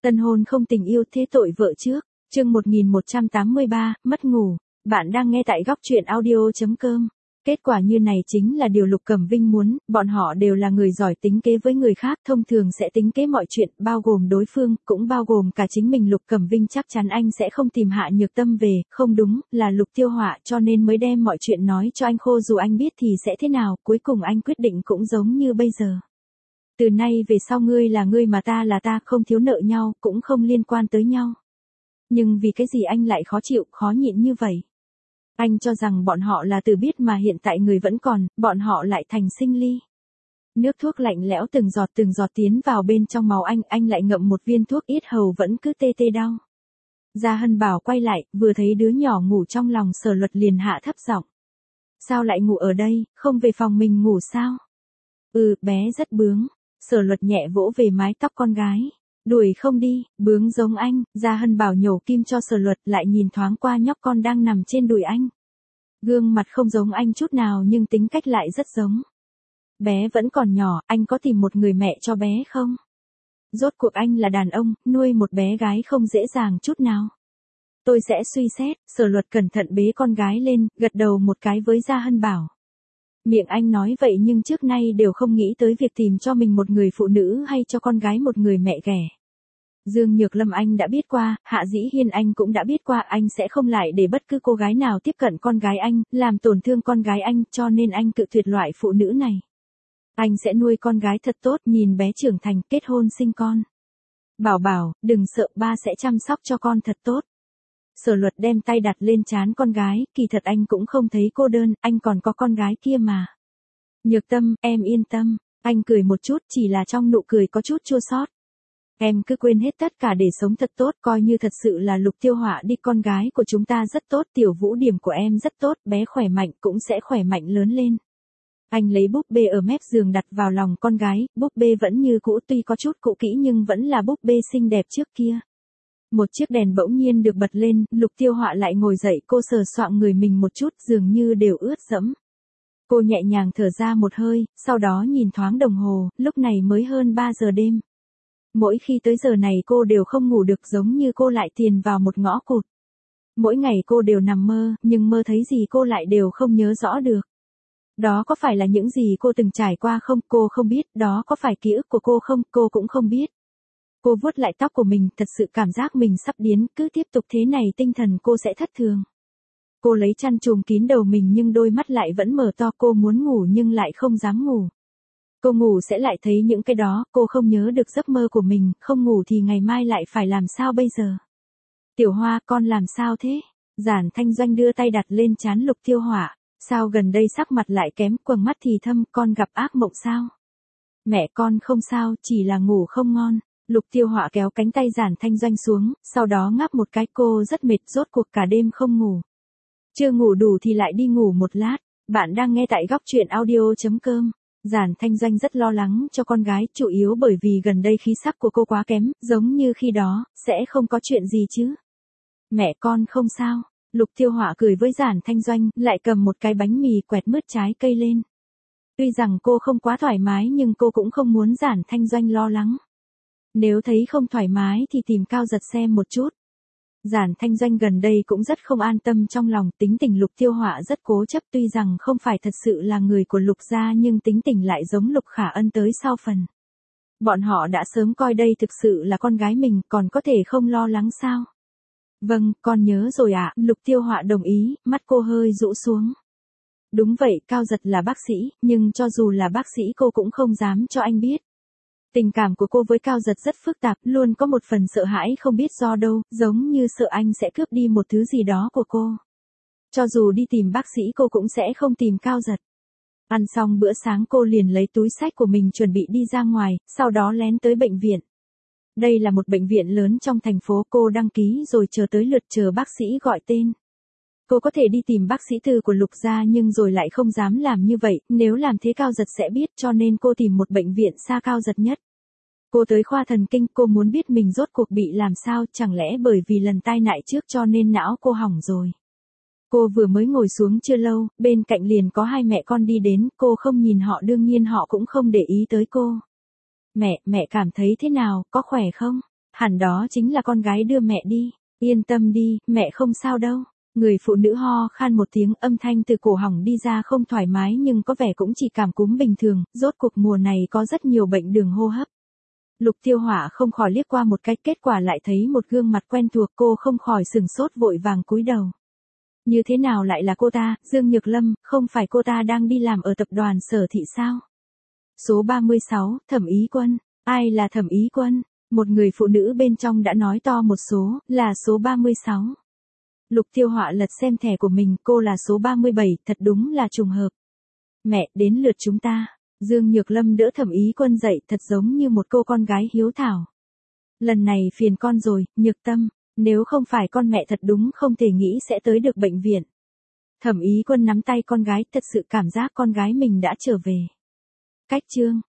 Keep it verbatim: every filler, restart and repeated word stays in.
Tân hôn không tình yêu thế tội vợ trước. Chương một nghìn một trăm tám mươi ba, mất ngủ. Bạn đang nghe tại góc truyện audio chấm com. Kết quả như này chính là điều Lục Cẩm Vinh muốn, bọn họ đều là người giỏi tính kế với người khác, thông thường sẽ tính kế mọi chuyện, bao gồm đối phương, cũng bao gồm cả chính mình. Lục Cẩm Vinh chắc chắn anh sẽ không tìm Hạ Nhược Tâm về, không đúng, là Lục Tiêu Họa, cho nên mới đem mọi chuyện nói cho anh khô dù anh biết thì sẽ thế nào, cuối cùng anh quyết định cũng giống như bây giờ. Từ nay về sau ngươi là ngươi mà ta là ta, không thiếu nợ nhau, cũng không liên quan tới nhau. Nhưng vì cái gì anh lại khó chịu, khó nhịn như vậy? Anh cho rằng bọn họ là từ biết mà hiện tại người vẫn còn, bọn họ lại thành sinh ly. Nước thuốc lạnh lẽo từng giọt từng giọt tiến vào bên trong máu anh, anh lại ngậm một viên thuốc yết hầu vẫn cứ tê tê đau. Gia Hân Bảo quay lại, vừa thấy đứa nhỏ ngủ trong lòng Sở Luật liền hạ thấp giọng. Sao lại ngủ ở đây, không về phòng mình ngủ sao? Ừ, bé rất bướng. Sở Luật nhẹ vỗ về mái tóc con gái. Đuổi không đi, bướng giống anh. Gia Hân Bảo nhổ kim cho Sở Luật, lại nhìn thoáng qua nhóc con đang nằm trên đùi anh. Gương mặt không giống anh chút nào nhưng tính cách lại rất giống. Bé vẫn còn nhỏ, anh có tìm một người mẹ cho bé không? Rốt cuộc anh là đàn ông, nuôi một bé gái không dễ dàng chút nào. Tôi sẽ suy xét. Sở Luật cẩn thận bế con gái lên, gật đầu một cái với Gia Hân Bảo. Miệng anh nói vậy nhưng trước nay đều không nghĩ tới việc tìm cho mình một người phụ nữ hay cho con gái một người mẹ ghẻ. Dương Nhược Lâm anh đã biết qua, Hạ Dĩ Hiên anh cũng đã biết qua, anh sẽ không lại để bất cứ cô gái nào tiếp cận con gái anh, làm tổn thương con gái anh, cho nên anh cự tuyệt loại phụ nữ này. Anh sẽ nuôi con gái thật tốt, nhìn bé trưởng thành, kết hôn sinh con. Bảo Bảo, đừng sợ, ba sẽ chăm sóc cho con thật tốt. Sở Luật đem tay đặt lên trán con gái, kỳ thật anh cũng không thấy cô đơn, anh còn có con gái kia mà. Nhược Tâm, em yên tâm. Anh cười một chút, chỉ là trong nụ cười có chút chua xót. Em cứ quên hết tất cả để sống thật tốt, coi như thật sự là Lục Tiêu Họa đi, con gái của chúng ta rất tốt, Tiểu Vũ điểm của em rất tốt, bé khỏe mạnh cũng sẽ khỏe mạnh lớn lên. Anh lấy búp bê ở mép giường đặt vào lòng con gái, búp bê vẫn như cũ, tuy có chút cũ kỹ nhưng vẫn là búp bê xinh đẹp trước kia. Một chiếc đèn bỗng nhiên được bật lên, Lục Tiêu Họa lại ngồi dậy, cô sờ soạng người mình một chút, dường như đều ướt đẫm. Cô nhẹ nhàng thở ra một hơi, sau đó nhìn thoáng đồng hồ, lúc này mới hơn ba giờ đêm. Mỗi khi tới giờ này cô đều không ngủ được, giống như cô lại tiền vào một ngõ cụt. Mỗi ngày cô đều nằm mơ, nhưng mơ thấy gì cô lại đều không nhớ rõ được. Đó có phải là những gì cô từng trải qua không, cô không biết, đó có phải ký ức của cô không, cô cũng không biết. Cô vuốt lại tóc của mình, thật sự cảm giác mình sắp điên, cứ tiếp tục thế này tinh thần cô sẽ thất thường. Cô lấy chăn trùm kín đầu mình nhưng đôi mắt lại vẫn mở to, cô muốn ngủ nhưng lại không dám ngủ. Cô ngủ sẽ lại thấy những cái đó, cô không nhớ được giấc mơ của mình, không ngủ thì ngày mai lại phải làm sao bây giờ? Tiểu Hoa, con làm sao thế? Giản Thanh Doanh đưa tay đặt lên trán Lục Tiêu Họa, sao gần đây sắc mặt lại kém, quầng mắt thì thâm, con gặp ác mộng sao? Mẹ con không sao, chỉ là ngủ không ngon. Lục Tiêu Họa kéo cánh tay Giản Thanh Doanh xuống, sau đó ngáp một cái, cô rất mệt, rốt cuộc cả đêm không ngủ. Chưa ngủ đủ thì lại đi ngủ một lát. Bạn đang nghe tại góc truyện audio chấm com. Giản Thanh Doanh rất lo lắng cho con gái, chủ yếu bởi vì gần đây khí sắc của cô quá kém, giống như khi đó, sẽ không có chuyện gì chứ. Mẹ con không sao. Lục Tiêu Họa cười với Giản Thanh Doanh, lại cầm một cái bánh mì quẹt mứt trái cây lên. Tuy rằng cô không quá thoải mái nhưng cô cũng không muốn Giản Thanh Doanh lo lắng. Nếu thấy không thoải mái thì tìm Cao Giật xem một chút. Giản Thanh Doanh gần đây cũng rất không an tâm trong lòng, tính tình Lục Tiêu Họa rất cố chấp, tuy rằng không phải thật sự là người của Lục gia nhưng tính tình lại giống Lục Khả Ân tới sau phần. Bọn họ đã sớm coi đây thực sự là con gái mình, còn có thể không lo lắng sao? Vâng, con nhớ rồi ạ. Lục Tiêu Họa đồng ý, mắt cô hơi rũ xuống. Đúng vậy, Cao Giật là bác sĩ, nhưng cho dù là bác sĩ cô cũng không dám cho anh biết. Tình cảm của cô với Cao Giật rất phức tạp, luôn có một phần sợ hãi không biết do đâu, giống như sợ anh sẽ cướp đi một thứ gì đó của cô. Cho dù đi tìm bác sĩ cô cũng sẽ không tìm Cao Giật. Ăn xong bữa sáng cô liền lấy túi xách của mình chuẩn bị đi ra ngoài, sau đó lén tới bệnh viện. Đây là một bệnh viện lớn trong thành phố, cô đăng ký rồi chờ tới lượt chờ bác sĩ gọi tên. Cô có thể đi tìm bác sĩ tư của Lục gia nhưng rồi lại không dám làm như vậy, nếu làm thế Cao Giật sẽ biết, cho nên cô tìm một bệnh viện xa Cao Giật nhất. Cô tới khoa thần kinh, cô muốn biết mình rốt cuộc bị làm sao, chẳng lẽ bởi vì lần tai nạn trước cho nên não cô hỏng rồi. Cô vừa mới ngồi xuống chưa lâu, bên cạnh liền có hai mẹ con đi đến, cô không nhìn họ, đương nhiên họ cũng không để ý tới cô. Mẹ, mẹ cảm thấy thế nào, có khỏe không? Hẳn đó chính là con gái đưa mẹ đi. Yên tâm đi, mẹ không sao đâu. Người phụ nữ ho khan một tiếng, âm thanh từ cổ họng đi ra không thoải mái nhưng có vẻ cũng chỉ cảm cúm bình thường, rốt cuộc mùa này có rất nhiều bệnh đường hô hấp. Lục Tiêu Hỏa không khỏi liếc qua một cái, kết quả lại thấy một gương mặt quen thuộc, cô không khỏi sừng sốt vội vàng cúi đầu. Như thế nào lại là cô ta, Dương Nhược Lâm, không phải cô ta đang đi làm ở tập đoàn Sở Thị sao? Số ba mươi sáu, Thẩm Ý Quân. Ai là Thẩm Ý Quân? Một người phụ nữ bên trong đã nói to một số, là số ba mươi sáu. Lục Tiêu Hỏa lật xem thẻ của mình, cô là số ba mươi bảy, thật đúng là trùng hợp. Mẹ, đến lượt chúng ta. Dương Nhược Lâm đỡ Thẩm Ý Quân dậy, thật giống như một cô con gái hiếu thảo. Lần này phiền con rồi, Nhược Tâm, nếu không phải con mẹ thật đúng không thể nghĩ sẽ tới được bệnh viện. Thẩm Ý Quân nắm tay con gái, thật sự cảm giác con gái mình đã trở về. Cách chương